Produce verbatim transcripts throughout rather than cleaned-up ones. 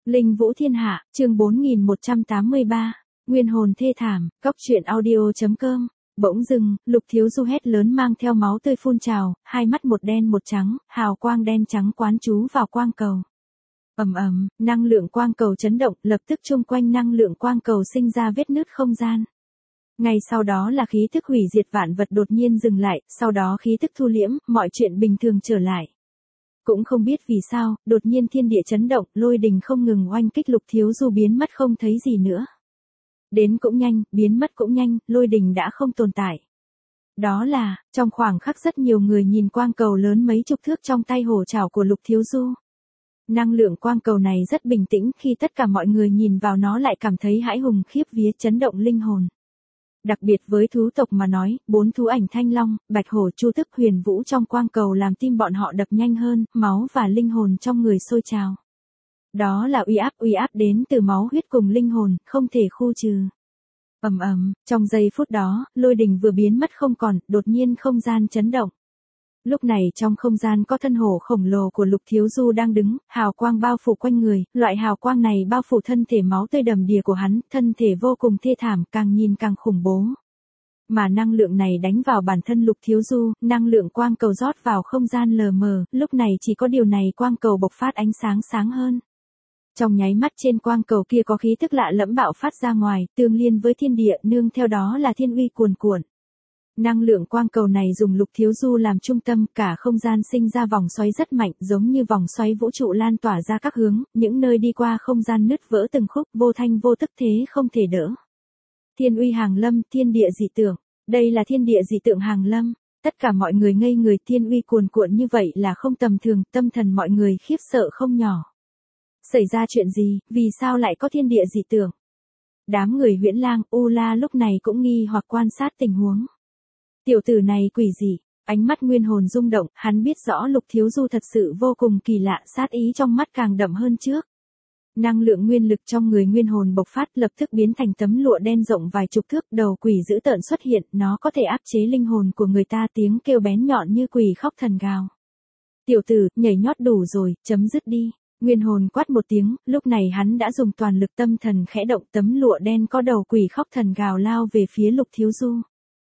Linh Vũ Thiên Hạ, chương bốn nghìn một trăm tám mươi ba, Nguyên hồn thê thảm, cóc truyện audio chấm com. Bỗng dưng, Lục Thiếu Du hét lớn mang theo máu tươi phun trào, hai mắt một đen một trắng, hào quang đen trắng quán chú vào quang cầu. Ầm ầm, năng lượng quang cầu chấn động, lập tức chung quanh năng lượng quang cầu sinh ra vết nứt không gian. Ngay sau đó là khí thức hủy diệt vạn vật đột nhiên dừng lại, sau đó khí thức thu liễm, mọi chuyện bình thường trở lại. Cũng không biết vì sao, đột nhiên thiên địa chấn động, lôi đình không ngừng oanh kích Lục Thiếu Du biến mất không thấy gì nữa. Đến cũng nhanh, biến mất cũng nhanh, lôi đình đã không tồn tại. Đó là, trong khoảng khắc rất nhiều người nhìn quang cầu lớn mấy chục thước trong tay hổ trảo của Lục Thiếu Du. Năng lượng quang cầu này rất bình tĩnh, khi tất cả mọi người nhìn vào nó lại cảm thấy hãi hùng khiếp vía, chấn động linh hồn. Đặc biệt với thú tộc mà nói, bốn thú ảnh thanh long, bạch hổ, chu tước, huyền vũ trong quang cầu làm tim bọn họ đập nhanh hơn, máu và linh hồn trong người sôi trào. Đó là uy áp, uy áp đến từ máu huyết cùng linh hồn, không thể khu trừ. Ầm ầm, trong giây phút đó, lôi đình vừa biến mất không còn, đột nhiên không gian chấn động. Lúc này trong không gian có thân hổ khổng lồ của Lục Thiếu Du đang đứng, hào quang bao phủ quanh người, loại hào quang này bao phủ thân thể máu tươi đầm đìa của hắn, thân thể vô cùng thê thảm, càng nhìn càng khủng bố. Mà năng lượng này đánh vào bản thân Lục Thiếu Du, năng lượng quang cầu rót vào không gian lờ mờ, lúc này chỉ có điều này quang cầu bộc phát ánh sáng sáng hơn. Trong nháy mắt trên quang cầu kia có khí tức lạ lẫm bạo phát ra ngoài, tương liên với thiên địa, nương theo đó là thiên uy cuồn cuộn. Năng lượng quang cầu này dùng Lục Thiếu Du làm trung tâm, cả không gian sinh ra vòng xoáy rất mạnh, giống như vòng xoáy vũ trụ lan tỏa ra các hướng, những nơi đi qua không gian nứt vỡ từng khúc, vô thanh vô tức thế không thể đỡ. Thiên uy hàng lâm, thiên địa dị tượng, đây là thiên địa dị tượng hàng lâm, tất cả mọi người ngây người, thiên uy cuồn cuộn như vậy là không tầm thường, tâm thần mọi người khiếp sợ không nhỏ. Xảy ra chuyện gì, vì sao lại có thiên địa dị tượng? Đám người Huyễn Lang, U La lúc này cũng nghi hoặc quan sát tình huống. Tiểu tử này quỷ gì? Ánh mắt Nguyên hồn rung động, hắn biết rõ Lục Thiếu Du thật sự vô cùng kỳ lạ, sát ý trong mắt càng đậm hơn trước. Năng lượng nguyên lực trong người Nguyên hồn bộc phát, lập tức biến thành tấm lụa đen rộng vài chục thước, đầu quỷ dữ tợn xuất hiện, nó có thể áp chế linh hồn của người ta, tiếng kêu bén nhọn như quỷ khóc thần gào. Tiểu tử, nhảy nhót đủ rồi, chấm dứt đi. Nguyên hồn quát một tiếng, lúc này hắn đã dùng toàn lực, tâm thần khẽ động, tấm lụa đen có đầu quỷ khóc thần gào lao về phía Lục Thiếu Du.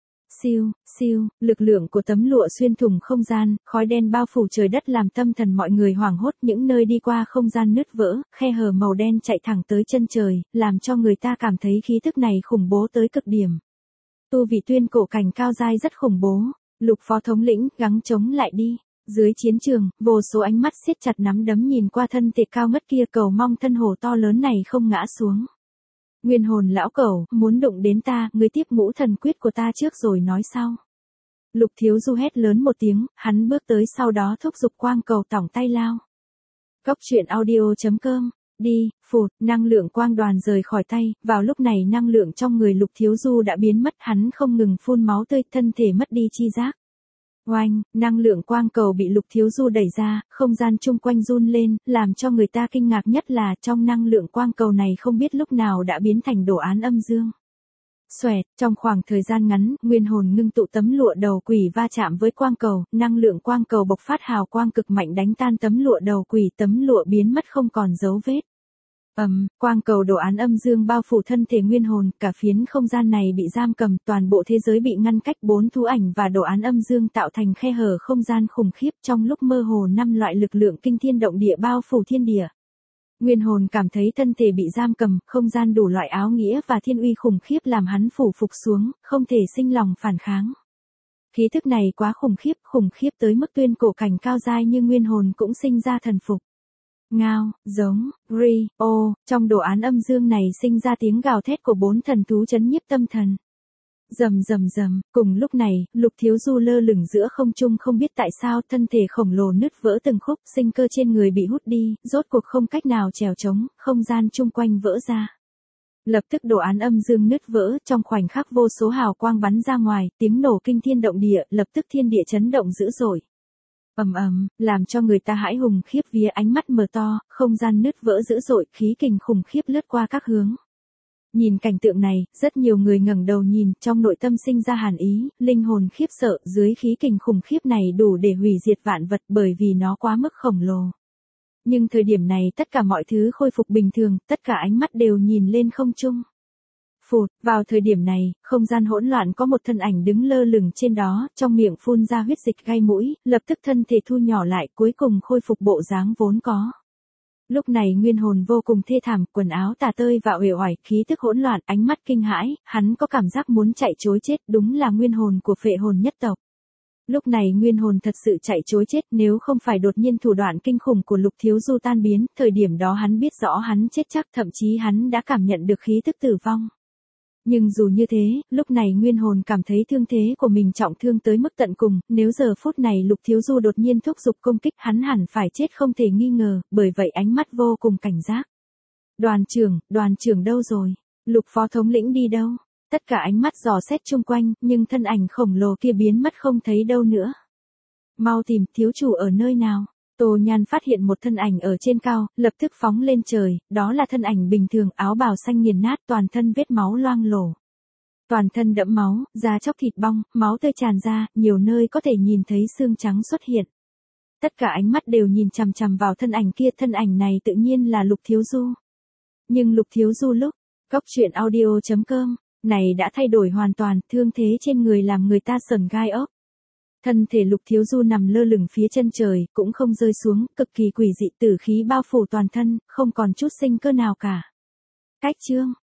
Siêu, siêu, lực lượng của tấm lụa xuyên thủng không gian, khói đen bao phủ trời đất làm tâm thần mọi người hoảng hốt, những nơi đi qua không gian nứt vỡ, khe hở màu đen chạy thẳng tới chân trời, làm cho người ta cảm thấy khí tức này khủng bố tới cực điểm. Tu vị tuyên cổ cảnh cao giai rất khủng bố, Lục phó thống lĩnh, gắng chống lại đi. Dưới chiến trường, vô số ánh mắt siết chặt nắm đấm nhìn qua thân thể cao ngất kia, cầu mong thân hổ to lớn này không ngã xuống. Nguyên hồn lão cẩu, muốn đụng đến ta, ngươi tiếp ngũ thần quyết của ta trước rồi nói sau. Lục Thiếu Du hét lớn một tiếng, hắn bước tới sau đó thúc giục quang cầu tỏng tay lao. Cóc truyện audio chấm com, đi, phụt, năng lượng quang đoàn rời khỏi tay, vào lúc này năng lượng trong người Lục Thiếu Du đã biến mất, hắn không ngừng phun máu tươi, thân thể mất đi chi giác. Oanh, năng lượng quang cầu bị Lục Thiếu Du đẩy ra, không gian chung quanh run lên, làm cho người ta kinh ngạc nhất là trong năng lượng quang cầu này không biết lúc nào đã biến thành đồ án âm dương. Xoẹt, trong khoảng thời gian ngắn, Nguyên hồn ngưng tụ tấm lụa đầu quỷ va chạm với quang cầu, năng lượng quang cầu bộc phát hào quang cực mạnh đánh tan tấm lụa đầu quỷ, tấm lụa biến mất không còn dấu vết. Ầm, um, quang cầu đồ án âm dương bao phủ thân thể Nguyên hồn, cả phiến không gian này bị giam cầm, toàn bộ thế giới bị ngăn cách, bốn thú ảnh và đồ án âm dương tạo thành khe hở không gian khủng khiếp, trong lúc mơ hồ năm loại lực lượng kinh thiên động địa bao phủ thiên địa. Nguyên hồn cảm thấy thân thể bị giam cầm, không gian đủ loại áo nghĩa và thiên uy khủng khiếp làm hắn phủ phục xuống, không thể sinh lòng phản kháng. Khí thức này quá khủng khiếp, khủng khiếp tới mức tuyên cổ cảnh cao giai nhưng Nguyên hồn cũng sinh ra thần phục. Ngao, giống, ri, ô, trong đồ án âm dương này sinh ra tiếng gào thét của bốn thần thú chấn nhiếp tâm thần. Rầm rầm rầm, cùng lúc này, Lục Thiếu Du lơ lửng giữa không trung, không biết tại sao thân thể khổng lồ nứt vỡ từng khúc, sinh cơ trên người bị hút đi, rốt cuộc không cách nào trèo trống, không gian chung quanh vỡ ra. Lập tức đồ án âm dương nứt vỡ, trong khoảnh khắc vô số hào quang bắn ra ngoài, tiếng nổ kinh thiên động địa, lập tức thiên địa chấn động dữ dội. Ầm ầm, làm cho người ta hãi hùng khiếp vía, ánh mắt mở to, không gian nứt vỡ dữ dội, khí kình khủng khiếp lướt qua các hướng. Nhìn cảnh tượng này, rất nhiều người ngẩng đầu nhìn, trong nội tâm sinh ra hàn ý, linh hồn khiếp sợ, dưới khí kình khủng khiếp này đủ để hủy diệt vạn vật bởi vì nó quá mức khổng lồ. Nhưng thời điểm này tất cả mọi thứ khôi phục bình thường, tất cả ánh mắt đều nhìn lên không trung. Phụt, vào thời điểm này, không gian hỗn loạn có một thân ảnh đứng lơ lửng trên đó, trong miệng phun ra huyết dịch gai mũi, lập tức thân thể thu nhỏ lại, cuối cùng khôi phục bộ dáng vốn có. Lúc này nguyên hồn vô cùng thê thảm, quần áo tả tơi và uể oải, khí tức hỗn loạn, ánh mắt kinh hãi, hắn có cảm giác muốn chạy trối chết, đúng là nguyên hồn của phệ hồn nhất tộc. Lúc này nguyên hồn thật sự chạy trối chết, nếu không phải đột nhiên thủ đoạn kinh khủng của Lục Thiếu Du tan biến, thời điểm đó hắn biết rõ hắn chết chắc, thậm chí hắn đã cảm nhận được khí tức tử vong. Nhưng dù như thế, lúc này nguyên hồn cảm thấy thương thế của mình trọng thương tới mức tận cùng, nếu giờ phút này Lục Thiếu Du đột nhiên thúc giục công kích hắn hẳn phải chết không thể nghi ngờ, bởi vậy ánh mắt vô cùng cảnh giác. Đoàn trưởng, đoàn trưởng đâu rồi? Lục phó thống lĩnh đi đâu? Tất cả ánh mắt dò xét chung quanh, nhưng thân ảnh khổng lồ kia biến mất không thấy đâu nữa. Mau tìm, thiếu chủ ở nơi nào? Tô Nhan phát hiện một thân ảnh ở trên cao, lập tức phóng lên trời, đó là thân ảnh bình thường, áo bào xanh nghiền nát, toàn thân vết máu loang lổ. Toàn thân đẫm máu, da chóc thịt bong, máu tươi tràn ra, nhiều nơi có thể nhìn thấy xương trắng xuất hiện. Tất cả ánh mắt đều nhìn chằm chằm vào thân ảnh kia, thân ảnh này tự nhiên là Lục Thiếu Du. Nhưng Lục Thiếu Du lúc, góc truyện audio chấm com, này đã thay đổi hoàn toàn, thương thế trên người làm người ta sởn gai ốc. Thân thể Lục Thiếu Du nằm lơ lửng phía chân trời, cũng không rơi xuống, cực kỳ quỷ dị, tử khí bao phủ toàn thân, không còn chút sinh cơ nào cả. Cách chương